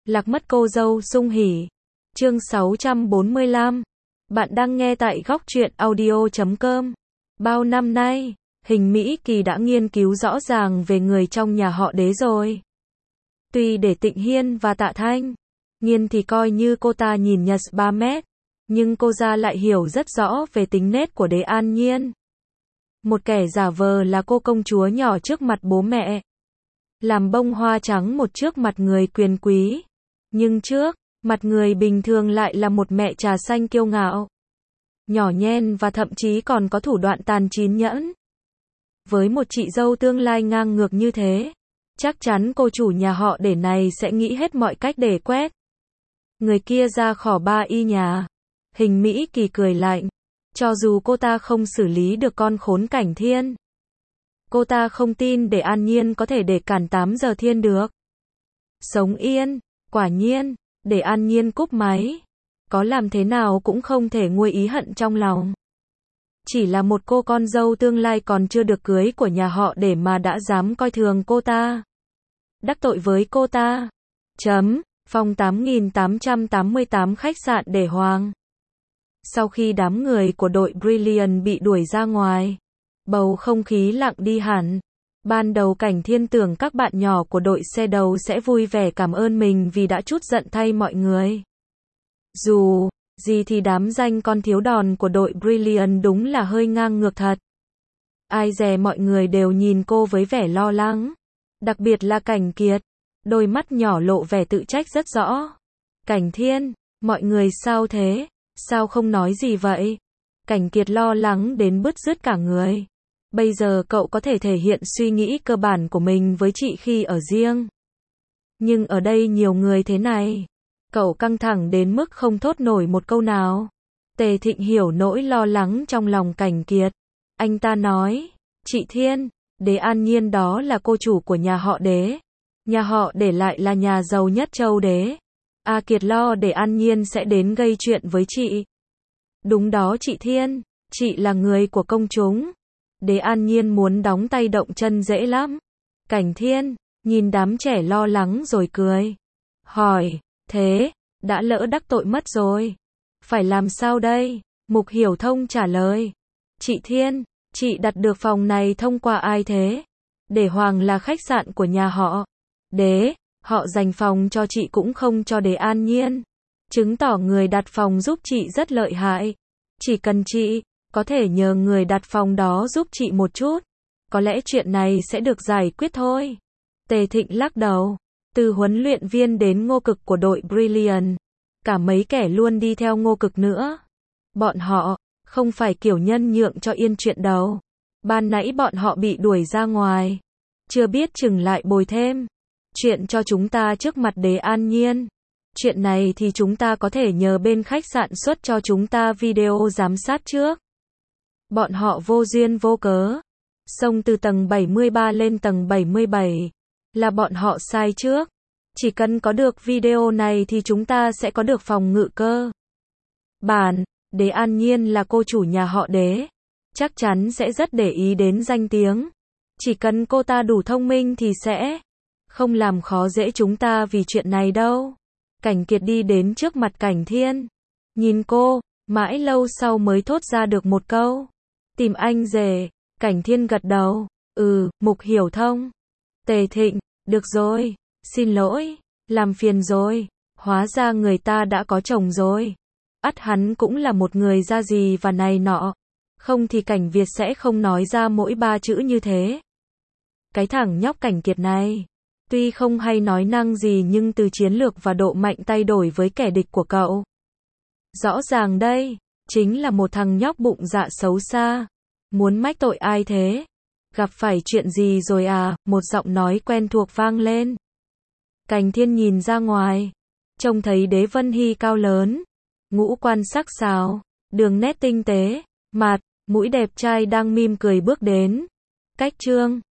Lạc mất cô dâu sung hỉ. Chương 645. Bạn đang nghe tại góc truyện audio.com. Bao năm nay, Hình Mỹ Kỳ đã nghiên cứu rõ ràng về người trong nhà họ Đế rồi. Tuy để Tịnh Hiên và Tạ Thanh Nghiên thì coi như cô ta nhìn nhật 3 mét, nhưng cô ra lại hiểu rất rõ về tính nết của Đế An Nhiên. Một kẻ giả vờ là cô công chúa nhỏ trước mặt bố mẹ, làm bông hoa trắng một trước mặt người quyền quý, nhưng trước mặt người bình thường lại là một mẹ trà xanh kiêu ngạo, nhỏ nhen và thậm chí còn có thủ đoạn tàn chín nhẫn. Với một chị dâu tương lai ngang ngược như thế, chắc chắn cô chủ nhà họ Đế này sẽ nghĩ hết mọi cách để quét người kia ra khỏi ba y nhà. Hình Mỹ Kỳ cười lạnh. Cho dù cô ta không xử lý được con khốn Cảnh Thiên, cô ta không tin Đế An Nhiên có thể để cản 8 giờ thiên được. Sống yên. Quả nhiên, Đế An Nhiên cúp máy. Có làm thế nào cũng không thể nguôi ý hận trong lòng. Chỉ là một cô con dâu tương lai còn chưa được cưới của nhà họ Đế mà đã dám coi thường cô ta, đắc tội với cô ta. Phòng 8888 khách sạn Đế Hoàng. Sau khi đám người của đội Brilliant bị đuổi ra ngoài, bầu không khí lặng đi hẳn. Ban đầu Cảnh Thiên tưởng các bạn nhỏ của đội xe đầu sẽ vui vẻ cảm ơn mình vì đã trút giận thay mọi người. Dù gì thì đám danh con thiếu đòn của đội Brilliant đúng là hơi ngang ngược thật. Ai dè mọi người đều nhìn cô với vẻ lo lắng. Đặc biệt là Cảnh Kiệt, đôi mắt nhỏ lộ vẻ tự trách rất rõ. Cảnh Thiên, mọi người sao thế? Sao không nói gì vậy? Cảnh Kiệt lo lắng đến bứt rứt cả người. Bây giờ cậu có thể thể hiện suy nghĩ cơ bản của mình với chị khi ở riêng. Nhưng ở đây nhiều người thế này, cậu căng thẳng đến mức không thốt nổi một câu nào. Tề Thịnh hiểu nỗi lo lắng trong lòng Cảnh Kiệt. Anh ta nói, chị Thiên, Đế An Nhiên đó là cô chủ của nhà họ Đế. Nhà họ Đế lại là nhà giàu nhất châu Đế. A Kiệt lo Đế An Nhiên sẽ đến gây chuyện với chị. Đúng đó chị Thiên, chị là người của công chúng. Đế An Nhiên muốn đóng tay động chân dễ lắm. Cảnh Thiên nhìn đám trẻ lo lắng rồi cười. Hỏi, thế, đã lỡ đắc tội mất rồi. Phải làm sao đây? Mục Hiểu Thông trả lời. Chị Thiên, chị đặt được phòng này thông qua ai thế? Đế Hoàng là khách sạn của nhà họ Đế. Họ dành phòng cho chị cũng không cho Đế An Nhiên. Chứng tỏ người đặt phòng giúp chị rất lợi hại. Chỉ cần chị có thể nhờ người đặt phòng đó giúp chị một chút, có lẽ chuyện này sẽ được giải quyết thôi. Tề Thịnh lắc đầu. Từ huấn luyện viên đến Ngô Cực của đội Brilliant, cả mấy kẻ luôn đi theo Ngô Cực nữa. Bọn họ không phải kiểu nhân nhượng cho yên chuyện đâu. Ban nãy bọn họ bị đuổi ra ngoài, chưa biết chừng lại bồi thêm chuyện cho chúng ta trước mặt Đế An Nhiên. Chuyện này thì chúng ta có thể nhờ bên khách sạn xuất cho chúng ta video giám sát trước. Bọn họ vô duyên vô cớ xông từ tầng 73 lên tầng 77, là bọn họ sai trước. Chỉ cần có được video này thì chúng ta sẽ có được phòng ngự cơ bản. Đế An Nhiên là cô chủ nhà họ Đế, chắc chắn sẽ rất để ý đến danh tiếng. Chỉ cần cô ta đủ thông minh thì sẽ không làm khó dễ chúng ta vì chuyện này đâu. Cảnh Kiệt đi đến trước mặt Cảnh Thiên, nhìn cô, mãi lâu sau mới thốt ra được một câu. Tìm anh rể. Cảnh Thiên gật đầu. Mục Hiểu Thông. Tề Thịnh, được rồi, xin lỗi, làm phiền rồi. Hóa ra người ta đã có chồng rồi. Ắt hắn cũng là một người ra gì và này nọ. Không thì Cảnh Việt sẽ không nói ra mỗi 3 chữ như thế. Cái thằng nhóc Cảnh Kiệt này, tuy không hay nói năng gì nhưng từ chiến lược và độ mạnh tay đổi với kẻ địch của cậu, rõ ràng đây chính là một thằng nhóc bụng dạ xấu xa. Muốn mách tội ai thế? Gặp phải chuyện gì rồi à? Một giọng nói quen thuộc vang lên. Cảnh Thiên nhìn ra ngoài, trông thấy Đế Vân Hy cao lớn, ngũ quan sắc sảo, đường nét tinh tế, mặt mũi đẹp trai đang mỉm cười bước đến. Cách Trương